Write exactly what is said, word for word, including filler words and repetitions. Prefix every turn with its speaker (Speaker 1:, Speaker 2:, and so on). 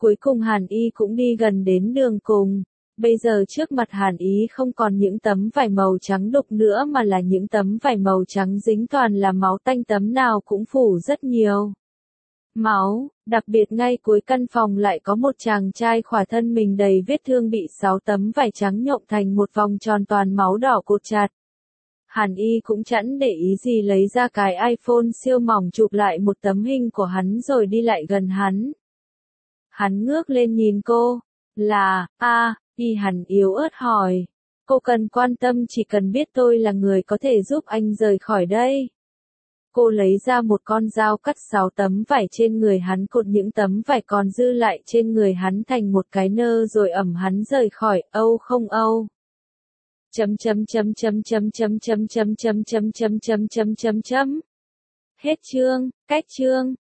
Speaker 1: Cuối cùng Hàn Y cũng đi gần đến đường cùng. Bây giờ trước mặt Hàn Ý không còn những tấm vải màu trắng đục nữa mà là những tấm vải màu trắng dính toàn là máu tanh, tấm nào cũng phủ rất nhiều máu, đặc biệt ngay cuối căn phòng lại có một chàng trai khỏa thân mình đầy vết thương bị sáu tấm vải trắng nhộn thành một vòng tròn toàn máu đỏ cột chặt. Hàn Y cũng chẳng để ý gì lấy ra cái iPhone siêu mỏng chụp lại một tấm hình của hắn rồi đi lại gần hắn. Hắn ngước lên nhìn cô, là, a, Y Hàn yếu ớt hỏi. Cô cần quan tâm chỉ cần biết tôi là người có thể giúp anh rời khỏi đây. Cô lấy ra một con dao cắt sáu tấm vải trên người hắn, cột những tấm vải còn dư lại trên người hắn thành một cái nơ rồi ẩm hắn rời khỏi. Âu không âu. Chấm chấm chấm chấm chấm chấm chấm chấm chấm chấm chấm chấm chấm chấm chấm. Hết chương, cách chương.